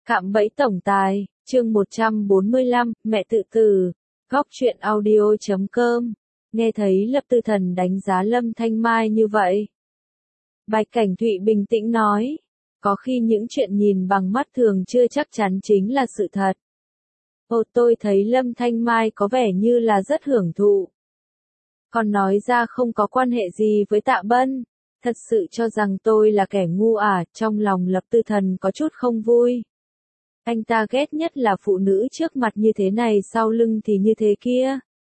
Cạm bẫy tổng tài, chương 145, mẹ tự tử, góc truyện audio.com. Nghe thấy Lập Tư Thần đánh giá Lâm Thanh Mai như vậy. Bạch Cảnh Thụy bình tĩnh nói, có khi những chuyện nhìn bằng mắt thường chưa chắc chắn chính là sự thật. Tôi thấy Lâm Thanh Mai có vẻ như là rất hưởng thụ. Còn nói ra không có quan hệ gì với Tạ Bân, thật sự cho rằng tôi là kẻ ngu à, trong lòng Lập Tư Thần có chút không vui. Anh ta ghét nhất là phụ nữ trước mặt như thế này sau lưng thì như thế kia.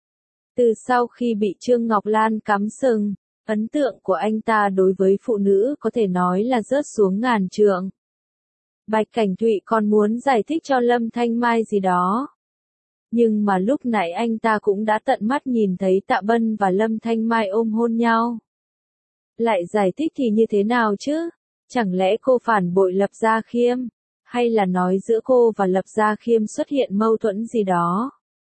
Từ sau khi bị Trương Ngọc Lan cắm sừng, ấn tượng của anh ta đối với phụ nữ có thể nói là rớt xuống ngàn trượng. Bạch Cảnh Thụy còn muốn giải thích cho Lâm Thanh Mai gì đó. Nhưng mà lúc nãy anh ta cũng đã tận mắt nhìn thấy Tạ Bân và Lâm Thanh Mai ôm hôn nhau. Lại giải thích thì như thế nào chứ? Chẳng lẽ cô phản bội Lập Gia Khiêm? Hay là nói giữa cô và Lập Gia Khiêm xuất hiện mâu thuẫn gì đó?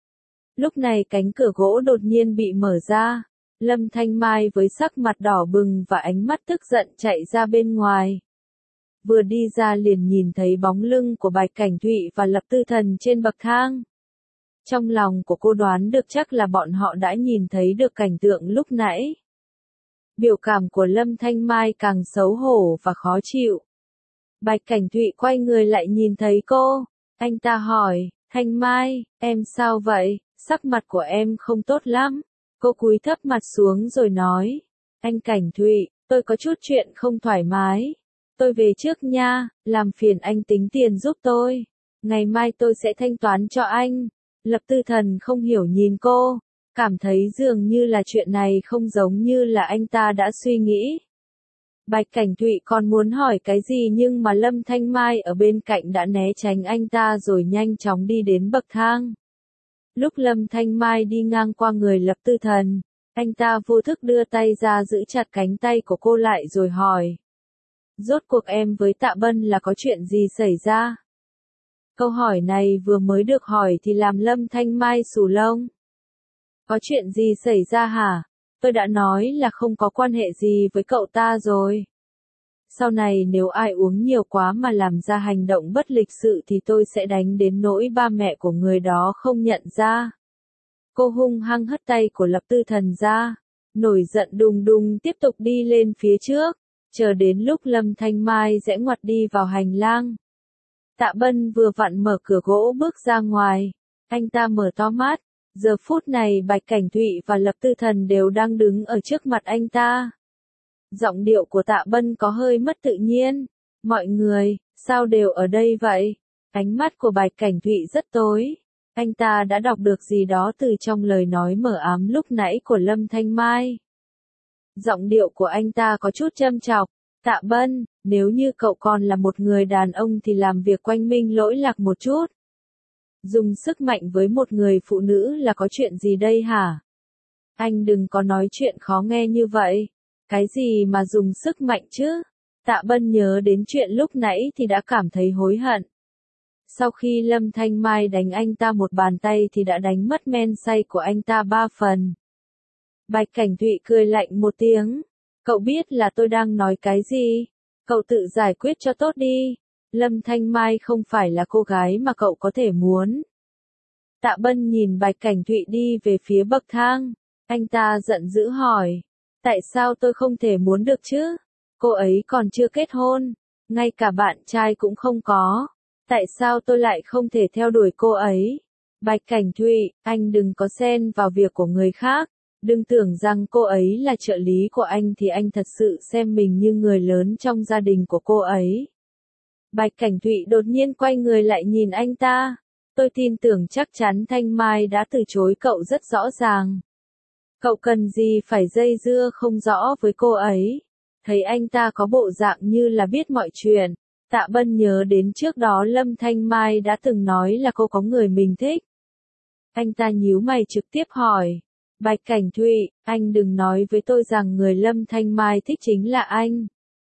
Lúc này cánh cửa gỗ đột nhiên bị mở ra. Lâm Thanh Mai với sắc mặt đỏ bừng và ánh mắt tức giận chạy ra bên ngoài. Vừa đi ra liền nhìn thấy bóng lưng của Bạch Cảnh Thụy và Lập Tư Thần trên bậc thang. Trong lòng của cô đoán được chắc là bọn họ đã nhìn thấy được cảnh tượng lúc nãy. Biểu cảm của Lâm Thanh Mai càng xấu hổ và khó chịu. Bạch Cảnh Thụy quay người lại nhìn thấy cô. Anh ta hỏi, Thanh Mai, em sao vậy? Sắc mặt của em không tốt lắm. Cô cúi thấp mặt xuống rồi nói, anh Cảnh Thụy, tôi có chút chuyện không thoải mái. Tôi về trước nha, làm phiền anh tính tiền giúp tôi. Ngày mai tôi sẽ thanh toán cho anh. Lập Tư Thần không hiểu nhìn cô, cảm thấy dường như là chuyện này không giống như là anh ta đã suy nghĩ. Bạch Cảnh Thụy còn muốn hỏi cái gì nhưng mà Lâm Thanh Mai ở bên cạnh đã né tránh anh ta rồi nhanh chóng đi đến bậc thang. Lúc Lâm Thanh Mai đi ngang qua người Lập Tư Thần, anh ta vô thức đưa tay ra giữ chặt cánh tay của cô lại rồi hỏi. Rốt cuộc em với Tạ Bân là có chuyện gì xảy ra? Câu hỏi này vừa mới được hỏi thì làm Lâm Thanh Mai xù lông. Có chuyện gì xảy ra hả? Tôi đã nói là không có quan hệ gì với cậu ta rồi. Sau này nếu ai uống nhiều quá mà làm ra hành động bất lịch sự thì tôi sẽ đánh đến nỗi ba mẹ của người đó không nhận ra. Cô hung hăng hất tay của Lập Tư Thần ra, nổi giận đùng đùng tiếp tục đi lên phía trước, chờ đến lúc Lâm Thanh Mai rẽ ngoặt đi vào hành lang. Tạ Bân vừa vặn mở cửa gỗ bước ra ngoài, anh ta mở to mắt, giờ phút này Bạch Cảnh Thụy và Lập Tư Thần đều đang đứng ở trước mặt anh ta. Giọng điệu của Tạ Bân có hơi mất tự nhiên, mọi người, sao đều ở đây vậy? Ánh mắt của Bạch Cảnh Thụy rất tối, anh ta đã đọc được gì đó từ trong lời nói mờ ám lúc nãy của Lâm Thanh Mai. Giọng điệu của anh ta có chút châm chọc, Tạ Bân, nếu như cậu còn là một người đàn ông thì làm việc quanh minh lỗi lạc một chút. Dùng sức mạnh với một người phụ nữ là có chuyện gì đây hả? Anh đừng có nói chuyện khó nghe như vậy. Cái gì mà dùng sức mạnh chứ? Tạ Bân nhớ đến chuyện lúc nãy thì đã cảm thấy hối hận. Sau khi Lâm Thanh Mai đánh anh ta một bàn tay thì đã đánh mất men say của anh ta 3 phần. Bạch Cảnh Thụy cười lạnh một tiếng. Cậu biết là tôi đang nói cái gì? Cậu tự giải quyết cho tốt đi. Lâm Thanh Mai không phải là cô gái mà cậu có thể muốn. Tạ Bân nhìn Bạch Cảnh Thụy đi về phía bậc thang. Anh ta giận dữ hỏi. Tại sao tôi không thể muốn được chứ? Cô ấy còn chưa kết hôn. Ngay cả bạn trai cũng không có. Tại sao tôi lại không thể theo đuổi cô ấy? Bạch Cảnh Thụy, anh đừng có xen vào việc của người khác. Đừng tưởng rằng cô ấy là trợ lý của anh thì anh thật sự xem mình như người lớn trong gia đình của cô ấy. Bạch Cảnh Thụy đột nhiên quay người lại nhìn anh ta. Tôi tin tưởng chắc chắn Thanh Mai đã từ chối cậu rất rõ ràng. Cậu cần gì phải dây dưa không rõ với cô ấy. Thấy anh ta có bộ dạng như là biết mọi chuyện. Tạ Bân nhớ đến trước đó Lâm Thanh Mai đã từng nói là cô có người mình thích. Anh ta nhíu mày trực tiếp hỏi. Bạch Cảnh Thụy, anh đừng nói với tôi rằng người Lâm Thanh Mai thích chính là anh.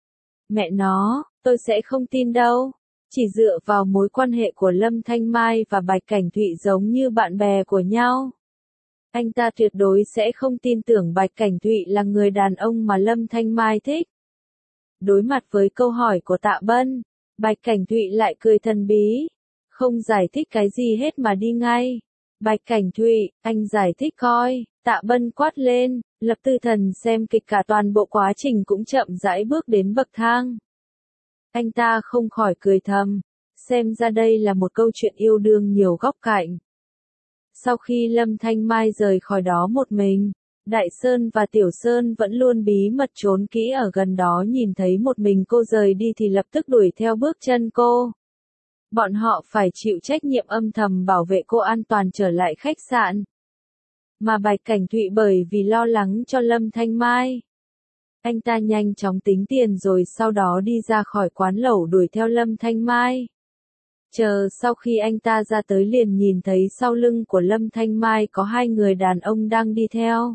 Mẹ nó, tôi sẽ không tin đâu. Chỉ dựa vào mối quan hệ của Lâm Thanh Mai và Bạch Cảnh Thụy giống như bạn bè của nhau. Anh ta tuyệt đối sẽ không tin tưởng Bạch Cảnh Thụy là người đàn ông mà Lâm Thanh Mai thích. Đối mặt với câu hỏi của Tạ Bân, Bạch Cảnh Thụy lại cười thần bí, không giải thích cái gì hết mà đi ngay. Bạch Cảnh Thụy, anh giải thích coi, Tạ Bân quát lên, Lập Tư Thần xem kịch cả toàn bộ quá trình cũng chậm rãi bước đến bậc thang. Anh ta không khỏi cười thầm, xem ra đây là một câu chuyện yêu đương nhiều góc cạnh. Sau khi Lâm Thanh Mai rời khỏi đó một mình, Đại Sơn và Tiểu Sơn vẫn luôn bí mật trốn kỹ ở gần đó, nhìn thấy một mình cô rời đi thì lập tức đuổi theo bước chân cô. Bọn họ phải chịu trách nhiệm âm thầm bảo vệ cô an toàn trở lại khách sạn. Mà Bạch Cảnh Thụy bởi vì lo lắng cho Lâm Thanh Mai, anh ta nhanh chóng tính tiền rồi sau đó đi ra khỏi quán lẩu đuổi theo Lâm Thanh Mai. Chờ sau khi anh ta ra tới liền nhìn thấy sau lưng của Lâm Thanh Mai có hai người đàn ông đang đi theo.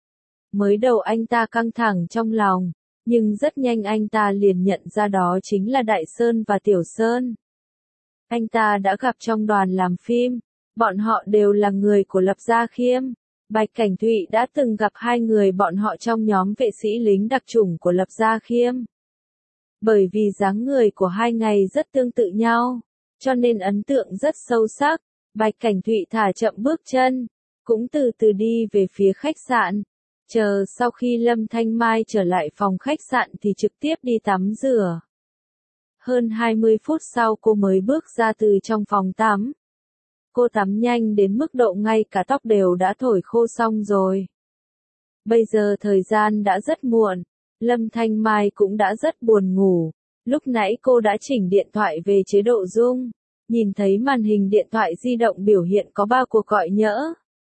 Mới đầu anh ta căng thẳng trong lòng, nhưng rất nhanh anh ta liền nhận ra đó chính là Đại Sơn và Tiểu Sơn. Anh ta đã gặp trong đoàn làm phim, bọn họ đều là người của Lập Gia Khiêm. Bạch Cảnh Thụy đã từng gặp hai người bọn họ trong nhóm vệ sĩ lính đặc chủng của Lập Gia Khiêm. Bởi vì dáng người của hai người rất tương tự nhau, cho nên ấn tượng rất sâu sắc. Bạch Cảnh Thụy thả chậm bước chân, cũng từ từ đi về phía khách sạn. Chờ sau khi Lâm Thanh Mai trở lại phòng khách sạn thì trực tiếp đi tắm rửa. Hơn 20 phút sau cô mới bước ra từ trong phòng tắm. Cô tắm nhanh đến mức độ ngay cả tóc đều đã thổi khô xong rồi. Bây giờ thời gian đã rất muộn, Lâm Thanh Mai cũng đã rất buồn ngủ. Lúc nãy cô đã chỉnh điện thoại về chế độ rung, nhìn thấy màn hình điện thoại di động biểu hiện có 3 cuộc gọi nhỡ.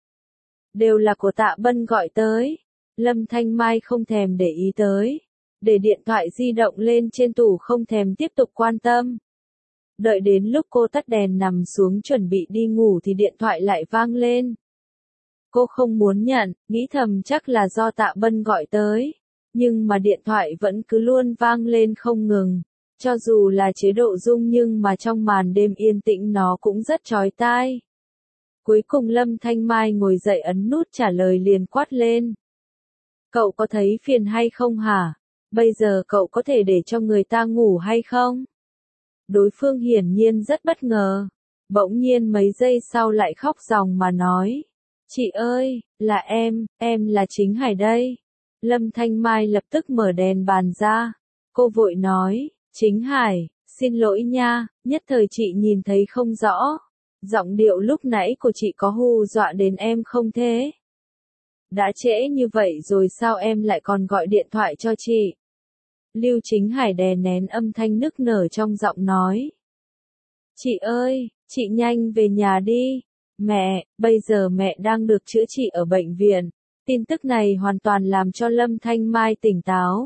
Đều là của Tạ Bân gọi tới. Lâm Thanh Mai không thèm để ý tới, để điện thoại di động lên trên tủ không thèm tiếp tục quan tâm. Đợi đến lúc cô tắt đèn nằm xuống chuẩn bị đi ngủ thì điện thoại lại vang lên. Cô không muốn nhận, nghĩ thầm chắc là do Tạ Bân gọi tới, nhưng mà điện thoại vẫn cứ luôn vang lên không ngừng. Cho dù là chế độ rung nhưng mà trong màn đêm yên tĩnh nó cũng rất chói tai. Cuối cùng Lâm Thanh Mai ngồi dậy ấn nút trả lời liền quát lên. Cậu có thấy phiền hay không hả? Bây giờ cậu có thể để cho người ta ngủ hay không? Đối phương hiển nhiên rất bất ngờ. Bỗng nhiên mấy giây sau lại khóc ròng mà nói. Chị ơi, là em là Chính Hải đây. Lâm Thanh Mai lập tức mở đèn bàn ra. Cô vội nói, Chính Hải, xin lỗi nha, nhất thời chị nhìn thấy không rõ. Giọng điệu lúc nãy của chị có hù dọa đến em không thế? Đã trễ như vậy rồi sao em lại còn gọi điện thoại cho chị? Lưu Chính Hải đè nén âm thanh nức nở trong giọng nói. Chị ơi, chị nhanh về nhà đi. Mẹ, bây giờ mẹ đang được chữa trị ở bệnh viện. Tin tức này hoàn toàn làm cho Lâm Thanh Mai tỉnh táo.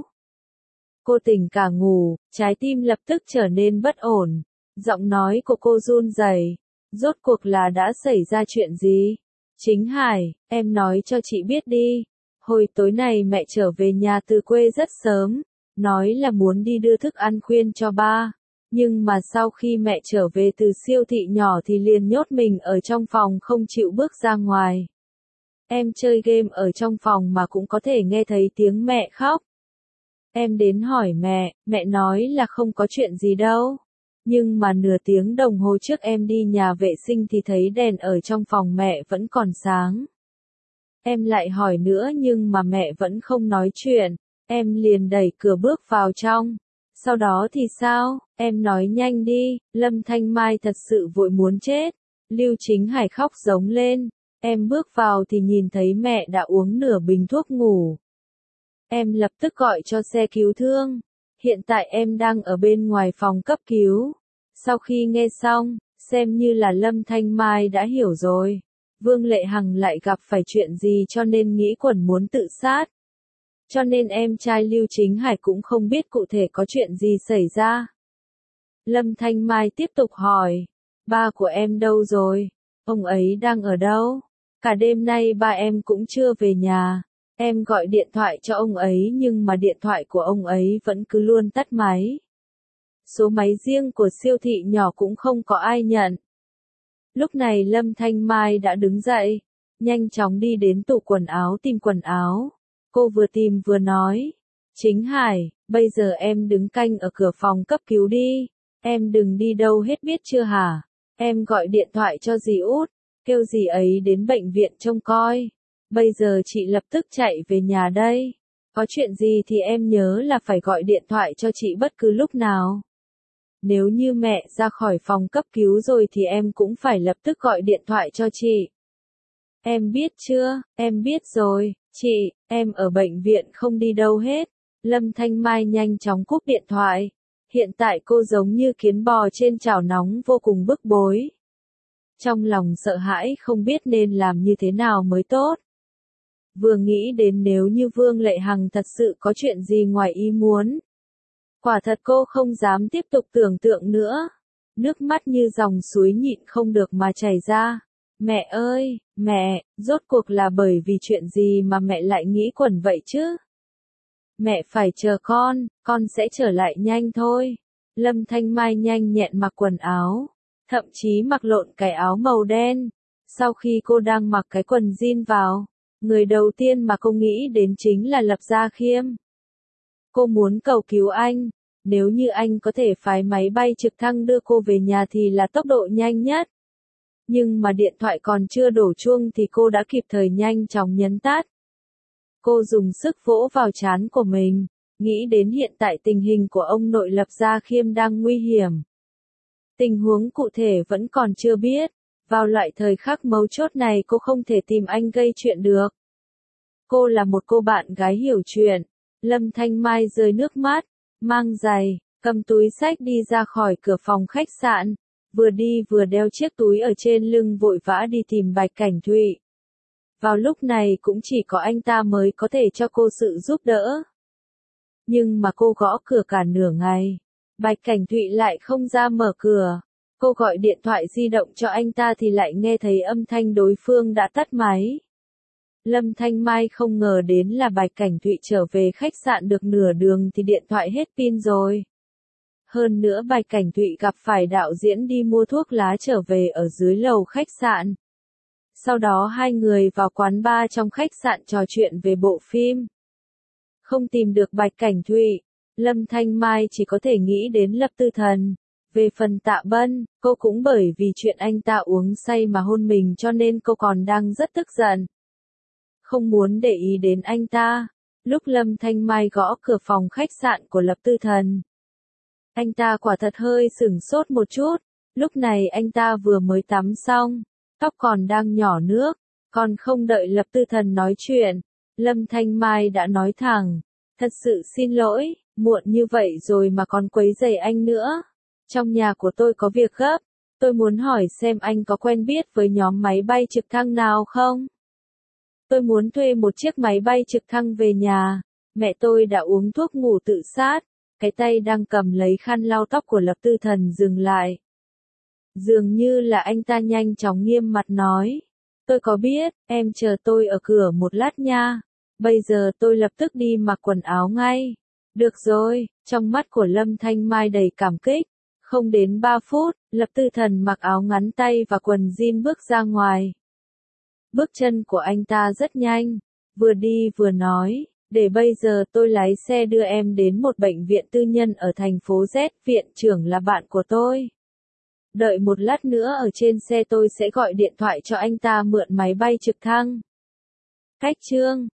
Cô tỉnh cả ngủ, trái tim lập tức trở nên bất ổn. Giọng nói của cô run rẩy. Rốt cuộc là đã xảy ra chuyện gì? Chính Hải, em nói cho chị biết đi. Hồi tối này mẹ trở về nhà từ quê rất sớm, nói là muốn đi đưa thức ăn khuya cho ba. Nhưng mà sau khi mẹ trở về từ siêu thị nhỏ thì liền nhốt mình ở trong phòng không chịu bước ra ngoài. Em chơi game ở trong phòng mà cũng có thể nghe thấy tiếng mẹ khóc. Em đến hỏi mẹ nói là không có chuyện gì đâu. Nhưng mà nửa tiếng đồng hồ trước em đi nhà vệ sinh thì thấy đèn ở trong phòng mẹ vẫn còn sáng. Em lại hỏi nữa nhưng mà mẹ vẫn không nói chuyện, em liền đẩy cửa bước vào trong. Sau đó thì sao, em nói nhanh đi, Lâm Thanh Mai thật sự vội muốn chết. Lưu Chính Hải khóc giống lên, em bước vào thì nhìn thấy mẹ đã uống nửa bình thuốc ngủ. Em lập tức gọi cho xe cứu thương. Hiện tại em đang ở bên ngoài phòng cấp cứu. Sau khi nghe xong, xem như là Lâm Thanh Mai đã hiểu rồi. Vương Lệ Hằng lại gặp phải chuyện gì cho nên nghĩ quẩn muốn tự sát. Cho nên em trai Lưu Chính Hải cũng không biết cụ thể có chuyện gì xảy ra. Lâm Thanh Mai tiếp tục hỏi, ba của em đâu rồi? Ông ấy đang ở đâu? Cả đêm nay ba em cũng chưa về nhà. Em gọi điện thoại cho ông ấy nhưng mà điện thoại của ông ấy vẫn cứ luôn tắt máy. Số máy riêng của siêu thị nhỏ cũng không có ai nhận. Lúc này Lâm Thanh Mai đã đứng dậy, nhanh chóng đi đến tủ quần áo tìm quần áo. Cô vừa tìm vừa nói, Chính Hải, bây giờ em đứng canh ở cửa phòng cấp cứu đi. Em đừng đi đâu hết biết chưa hả? Em gọi điện thoại cho dì Út, kêu dì ấy đến bệnh viện trông coi. Bây giờ chị lập tức chạy về nhà đây. Có chuyện gì thì em nhớ là phải gọi điện thoại cho chị bất cứ lúc nào. Nếu như mẹ ra khỏi phòng cấp cứu rồi thì em cũng phải lập tức gọi điện thoại cho chị. Em biết chưa, em biết rồi, chị, em ở bệnh viện không đi đâu hết. Lâm Thanh Mai nhanh chóng cúp điện thoại. Hiện tại cô giống như kiến bò trên chảo nóng vô cùng bức bối. Trong lòng sợ hãi không biết nên làm như thế nào mới tốt. Vừa nghĩ đến nếu như Vương Lệ Hằng thật sự có chuyện gì ngoài ý muốn. Quả thật cô không dám tiếp tục tưởng tượng nữa. Nước mắt như dòng suối nhịn không được mà chảy ra. Mẹ ơi, mẹ, rốt cuộc là bởi vì chuyện gì mà mẹ lại nghĩ quẩn vậy chứ? Mẹ phải chờ con sẽ trở lại nhanh thôi. Lâm Thanh Mai nhanh nhẹn mặc quần áo, thậm chí mặc lộn cái áo màu đen. Sau khi cô đang mặc cái quần jean vào, người đầu tiên mà cô nghĩ đến chính là Lập Gia Khiêm. Cô muốn cầu cứu anh, nếu như anh có thể phái máy bay trực thăng đưa cô về nhà thì là tốc độ nhanh nhất. Nhưng mà điện thoại còn chưa đổ chuông thì cô đã kịp thời nhanh chóng nhấn tắt. Cô dùng sức vỗ vào trán của mình, nghĩ đến hiện tại tình hình của ông nội Lập Gia Khiêm đang nguy hiểm. Tình huống cụ thể vẫn còn chưa biết, vào loại thời khắc mấu chốt này cô không thể tìm anh gây chuyện được. Cô là một cô bạn gái hiểu chuyện. Lâm Thanh Mai rơi nước mắt, mang giày, cầm túi xách đi ra khỏi cửa phòng khách sạn, vừa đi vừa đeo chiếc túi ở trên lưng vội vã đi tìm Bạch Cảnh Thụy. Vào lúc này cũng chỉ có anh ta mới có thể cho cô sự giúp đỡ. Nhưng mà cô gõ cửa cả nửa ngày, Bạch Cảnh Thụy lại không ra mở cửa. Cô gọi điện thoại di động cho anh ta thì lại nghe thấy âm thanh đối phương đã tắt máy. Lâm Thanh Mai không ngờ đến là Bạch Cảnh Thụy trở về khách sạn được nửa đường thì điện thoại hết pin rồi. Hơn nữa Bạch Cảnh Thụy gặp phải đạo diễn đi mua thuốc lá trở về ở dưới lầu khách sạn. Sau đó hai người vào quán bar trong khách sạn trò chuyện về bộ phim. Không tìm được Bạch Cảnh Thụy, Lâm Thanh Mai chỉ có thể nghĩ đến Lập Tư Thần. Về phần Tạ Bân, cô cũng bởi vì chuyện anh ta uống say mà hôn mình cho nên cô còn đang rất tức giận. Không muốn để ý đến anh ta. Lúc Lâm Thanh Mai gõ cửa phòng khách sạn của Lập Tư Thần, anh ta quả thật hơi sửng sốt một chút. Lúc này anh ta vừa mới tắm xong, tóc còn đang nhỏ nước, còn không đợi Lập Tư Thần nói chuyện, Lâm Thanh Mai đã nói thẳng, thật sự xin lỗi, muộn như vậy rồi mà còn quấy rầy anh nữa. Trong nhà của tôi có việc gấp, tôi muốn hỏi xem anh có quen biết với nhóm máy bay trực thăng nào không? Tôi muốn thuê một chiếc máy bay trực thăng về nhà. Mẹ tôi đã uống thuốc ngủ tự sát. Cái tay đang cầm lấy khăn lau tóc của Lập Tư Thần dừng lại. Dường như là anh ta nhanh chóng nghiêm mặt nói. Tôi có biết, em chờ tôi ở cửa một lát nha. Bây giờ tôi lập tức đi mặc quần áo ngay. Được rồi, trong mắt của Lâm Thanh Mai đầy cảm kích. Không đến 3 phút, Lập Tư Thần mặc áo ngắn tay và quần jean bước ra ngoài. Bước chân của anh ta rất nhanh, vừa đi vừa nói, để bây giờ tôi lái xe đưa em đến một bệnh viện tư nhân ở thành phố Z, viện trưởng là bạn của tôi. Đợi một lát nữa ở trên xe tôi sẽ gọi điện thoại cho anh ta mượn máy bay trực thăng. Cách chương